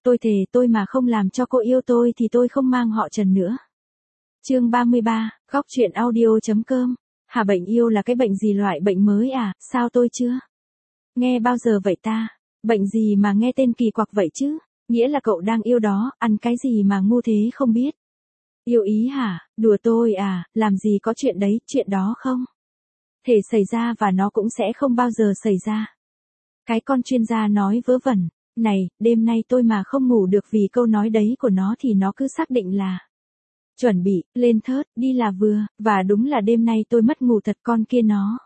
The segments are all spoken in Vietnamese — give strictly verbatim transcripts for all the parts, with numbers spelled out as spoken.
Tôi thề tôi mà không làm cho cô yêu tôi thì tôi không mang họ Trần nữa. Chương ba mươi ba, góc truyện audio.com. Hả, bệnh yêu là cái bệnh gì, loại bệnh mới à, sao tôi chưa nghe bao giờ vậy ta? Bệnh gì mà nghe tên kỳ quặc vậy chứ? Nghĩa là cậu đang yêu đó, ăn cái gì mà ngu thế không biết. Yêu ý hả? Đùa tôi à, làm gì có chuyện đấy, chuyện đó không thể xảy ra và nó cũng sẽ không bao giờ xảy ra. Cái con chuyên gia nói vớ vẩn này, đêm nay tôi mà không ngủ được vì câu nói đấy của nó thì nó cứ xác định là chuẩn bị lên thớt đi là vừa, và đúng là đêm nay tôi mất ngủ thật. Con kia nó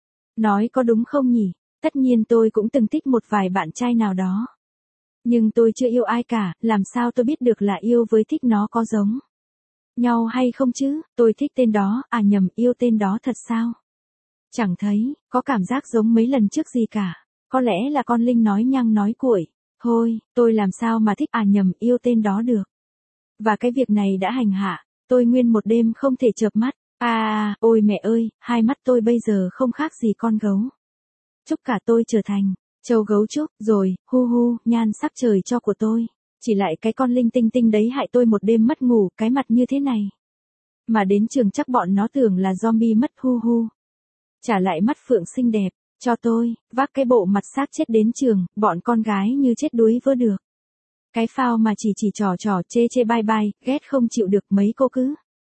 nói có đúng không nhỉ? Tất nhiên tôi cũng từng thích một vài bạn trai nào đó, nhưng tôi chưa yêu ai cả, làm sao tôi biết được là yêu với thích nó có giống nhau hay không chứ? Tôi thích tên đó, à nhầm, yêu tên đó thật sao? Chẳng thấy có cảm giác giống mấy lần trước gì cả. Có lẽ là con Linh nói nhăng nói cuội. Thôi, tôi làm sao mà thích, à nhầm, yêu tên đó được. Và cái việc này đã hành hạ tôi nguyên một đêm không thể chợp mắt. À, ôi mẹ ơi, hai mắt tôi bây giờ không khác gì con gấu trúc cả, tôi trở thành châu gấu trúc rồi, hu hu, nhan sắc trời cho của tôi. Chỉ lại cái con Linh tinh tinh đấy hại tôi một đêm mất ngủ, cái mặt như thế này. Mà đến trường chắc bọn nó tưởng là zombie mất, hu hu. Trả lại mắt phượng xinh đẹp cho tôi, vác cái bộ mặt xác chết đến trường, bọn con gái như chết đuối vơ được. Cái phao mà chỉ chỉ trò trò chê chê bai bai, ghét không chịu được, mấy cô cứ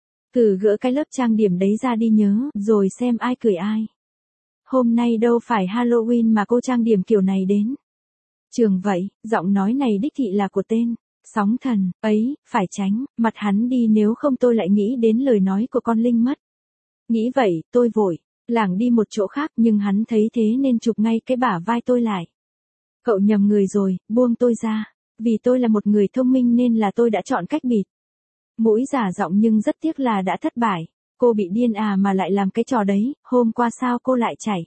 thử gỡ cái lớp trang điểm đấy ra đi nhớ, rồi xem ai cười ai. Hôm nay đâu phải Halloween mà cô trang điểm kiểu này đến trường vậy. Giọng nói này đích thị là của tên sóng thần ấy, phải tránh mặt hắn đi nếu không tôi lại nghĩ đến lời nói của con Linh mất. Nghĩ vậy, tôi vội lảng đi một chỗ khác, nhưng hắn thấy thế nên chụp ngay cái bả vai tôi lại. Cậu nhầm người rồi, buông tôi ra. Vì tôi là một người thông minh nên là tôi đã chọn cách bịt mũi giả giọng, nhưng rất tiếc là đã thất bại. Cô bị điên à mà lại làm cái trò đấy, hôm qua sao cô lại chảy?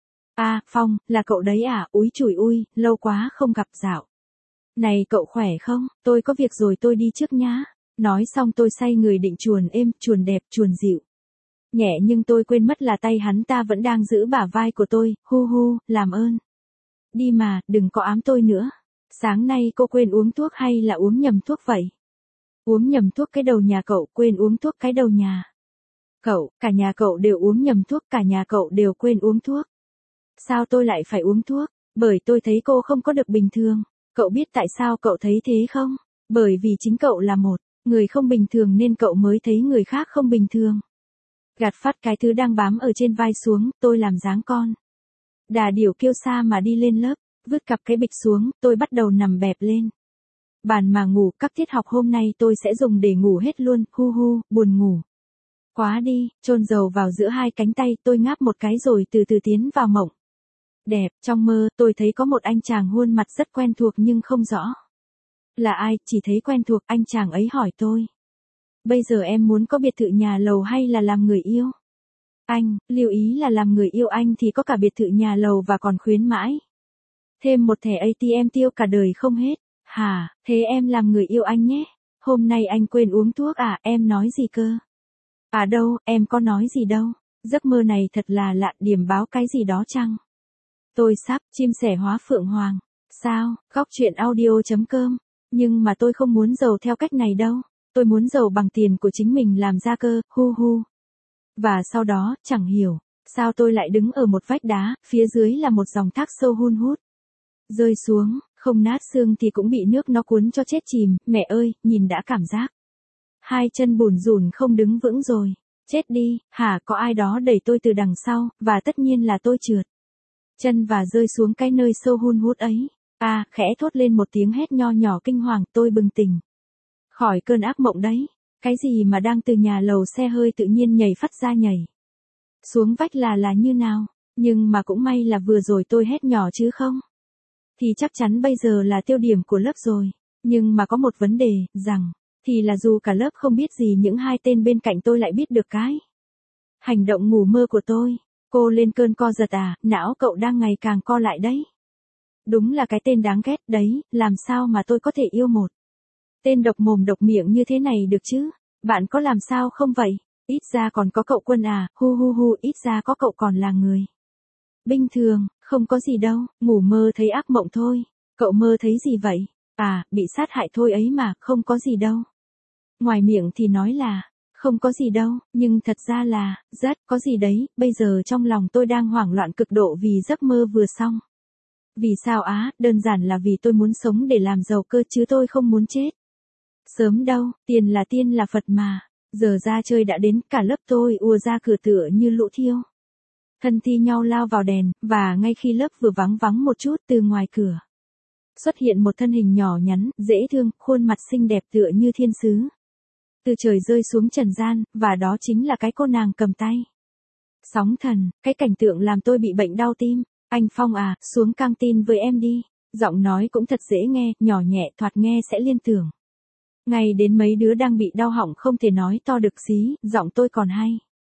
À, Phong, là cậu đấy à, úi chùi ui, lâu quá không gặp. Dạo này cậu khỏe không? Tôi có việc rồi, tôi đi trước nhá. Nói xong tôi xoay người định chuồn êm, chuồn đẹp, chuồn dịu nhẹ, nhưng tôi quên mất là tay hắn ta vẫn đang giữ bả vai của tôi. Hu hu, làm ơn đi mà, đừng có ám tôi nữa. Sáng nay cô quên uống thuốc hay là uống nhầm thuốc vậy? Uống nhầm thuốc cái đầu nhà cậu, quên uống thuốc cái đầu nhà cậu, cả nhà cậu đều uống nhầm thuốc, cả nhà cậu đều quên uống thuốc. Sao tôi lại phải uống thuốc? Bởi tôi thấy cô không có được bình thường. Cậu biết tại sao cậu thấy thế không? Bởi vì chính cậu là một người không bình thường nên cậu mới thấy người khác không bình thường. Gạt phát cái thứ đang bám ở trên vai xuống, tôi làm dáng con đà điểu kiêu sa mà đi lên lớp. Vứt cặp cái bịch xuống, tôi bắt đầu nằm bẹp lên bàn mà ngủ. Các tiết học hôm nay tôi sẽ dùng để ngủ hết luôn. Hu hu, buồn ngủ quá đi. Chôn dầu vào giữa hai cánh tay, tôi ngáp một cái rồi từ từ tiến vào mộng đẹp. Trong mơ, tôi thấy có một anh chàng khuôn mặt rất quen thuộc nhưng không rõ là ai, chỉ thấy quen thuộc. Anh chàng ấy hỏi tôi: bây giờ em muốn có biệt thự nhà lầu hay là làm người yêu? Anh, lưu ý là làm người yêu anh thì có cả biệt thự nhà lầu và còn khuyến mãi thêm một thẻ a tê em tiêu cả đời không hết. Hả, thế em làm người yêu anh nhé. Hôm nay anh quên uống thuốc à, em nói gì cơ? À đâu, em có nói gì đâu. Giấc mơ này thật là lạ, điểm báo cái gì đó chăng? Tôi sắp chim sẻ hóa phượng hoàng. Sao, góc truyện audio.com. Nhưng mà tôi không muốn giàu theo cách này đâu. Tôi muốn giàu bằng tiền của chính mình làm ra cơ, hu hu. Và sau đó, chẳng hiểu sao tôi lại đứng ở một vách đá, phía dưới là một dòng thác sâu hun hút rơi xuống, không nát xương thì cũng bị nước nó cuốn cho chết chìm. Mẹ ơi, nhìn đã cảm giác hai chân bủn rủn không đứng vững rồi. Chết đi, hả, có ai đó đẩy tôi từ đằng sau, và tất nhiên là tôi trượt chân và rơi xuống cái nơi sâu hun hút ấy. À, khẽ thốt lên một tiếng hét nho nhỏ kinh hoàng, tôi bừng tỉnh khỏi cơn ác mộng đấy. Cái gì mà đang từ nhà lầu xe hơi tự nhiên nhảy phát ra nhảy xuống vách là là như nào? Nhưng mà cũng may là vừa rồi tôi hét nhỏ chứ không thì chắc chắn bây giờ là tiêu điểm của lớp rồi. Nhưng mà có một vấn đề, rằng thì là dù cả lớp không biết gì, những hai tên bên cạnh tôi lại biết được cái hành động ngủ mơ của tôi. Cô lên cơn co giật à, não cậu đang ngày càng co lại đấy. Đúng là cái tên đáng ghét đấy, làm sao mà tôi có thể yêu một tên độc mồm độc miệng như thế này được chứ? Bạn có làm sao không vậy? Ít ra còn có cậu Quân à, hu hu hu, ít ra có cậu còn là người bình thường. Không có gì đâu, ngủ mơ thấy ác mộng thôi. Cậu mơ thấy gì vậy? À, bị sát hại thôi ấy mà, không có gì đâu. Ngoài miệng thì nói là, không có gì đâu, nhưng thật ra là, rất có gì đấy, bây giờ trong lòng tôi đang hoảng loạn cực độ vì giấc mơ vừa xong. Vì sao á, đơn giản là vì tôi muốn sống để làm giàu cơ chứ tôi không muốn chết. Sớm đâu, tiền là tiên là Phật mà. Giờ ra chơi đã đến, cả lớp tôi ùa ra cửa tựa như lũ thiêu. Thân thi nhau lao vào đèn, và ngay khi lớp vừa vắng vắng một chút từ ngoài cửa, xuất hiện một thân hình nhỏ nhắn, dễ thương, khuôn mặt xinh đẹp tựa như thiên sứ. Từ trời rơi xuống trần gian, và đó chính là cái cô nàng cầm tay. Sóng thần, cái cảnh tượng làm tôi bị bệnh đau tim. Anh Phong à, xuống căng tin với em đi. Giọng nói cũng thật dễ nghe, nhỏ nhẹ, thoạt nghe sẽ liên tưởng. Ngay đến mấy đứa đang bị đau họng không thể nói to được xí, giọng tôi còn hay.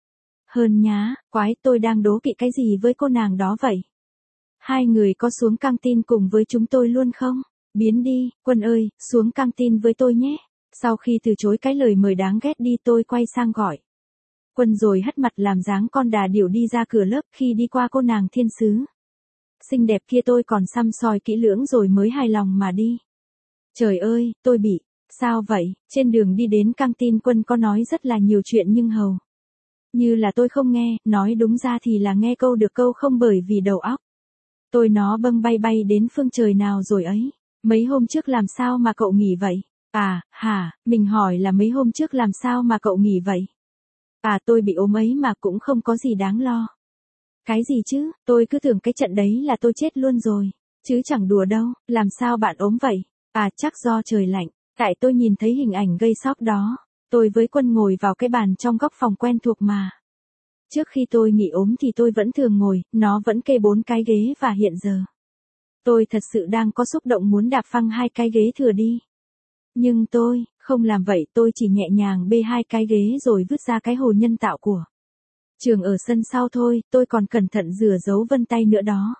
Hơn nhá, quái, tôi đang đố kỵ cái gì với cô nàng đó vậy? Hai người có xuống căng tin cùng với chúng tôi luôn không? Biến đi, Quân ơi, xuống căng tin với tôi nhé. Sau khi từ chối cái lời mời đáng ghét đi tôi quay sang gọi. Quân rồi hất mặt làm dáng con đà điểu đi ra cửa lớp khi đi qua cô nàng thiên sứ. Xinh đẹp kia tôi còn săm soi kỹ lưỡng rồi mới hài lòng mà đi. Trời ơi, tôi bị, sao vậy? Trên đường đi đến căng tin Quân có nói rất là nhiều chuyện nhưng hầu như là tôi không nghe, nói đúng ra thì là nghe câu được câu không bởi vì đầu óc tôi nó bâng bay bay đến phương trời nào rồi ấy. Mấy hôm trước làm sao mà cậu nghỉ vậy? À, hả, mình hỏi là mấy hôm trước làm sao mà cậu nghỉ vậy? À, tôi bị ốm ấy mà cũng không có gì đáng lo. Cái gì chứ, tôi cứ tưởng cái trận đấy là tôi chết luôn rồi. Chứ chẳng đùa đâu, làm sao bạn ốm vậy? À, chắc do trời lạnh, tại tôi nhìn thấy hình ảnh gây sốc đó. Tôi với Quân ngồi vào cái bàn trong góc phòng quen thuộc mà. Trước khi tôi nghỉ ốm thì tôi vẫn thường ngồi, nó vẫn kê bốn cái ghế và hiện giờ tôi thật sự đang có xúc động muốn đạp phăng hai cái ghế thừa đi. Nhưng tôi, không làm vậy, tôi chỉ nhẹ nhàng bê hai cái ghế rồi vứt ra cái hồ nhân tạo của trường ở sân sau thôi, tôi còn cẩn thận rửa dấu vân tay nữa đó.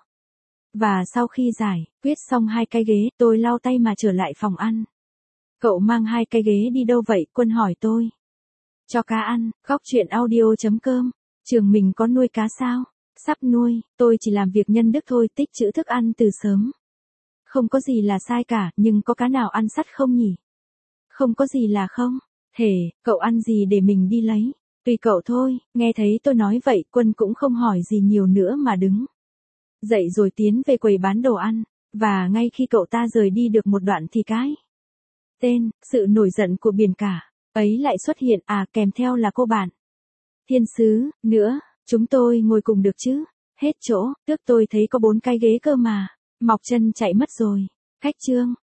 Và sau khi giải, quyết xong hai cái ghế, tôi lau tay mà trở lại phòng ăn. Cậu mang hai cái ghế đi đâu vậy? Quân hỏi tôi. Cho cá ăn, góc chuyện audio chấm com. Trường mình có nuôi cá sao? Sắp nuôi, tôi chỉ làm việc nhân đức thôi, tích trữ thức ăn từ sớm. Không có gì là sai cả, nhưng có cá nào ăn sắt không nhỉ? Không có gì là không. Thể, cậu ăn gì để mình đi lấy? Tùy cậu thôi. Nghe thấy tôi nói vậy, Quân cũng không hỏi gì nhiều nữa mà đứng dậy rồi tiến về quầy bán đồ ăn. Và ngay khi cậu ta rời đi được một đoạn thì cái tên, sự nổi giận của biển cả ấy lại xuất hiện, à kèm theo là cô bạn thiên sứ, nữa. Chúng tôi ngồi cùng được chứ? Hết chỗ, tước tôi thấy có bốn cái ghế cơ mà. Mọc chân chạy mất rồi. Khách trương,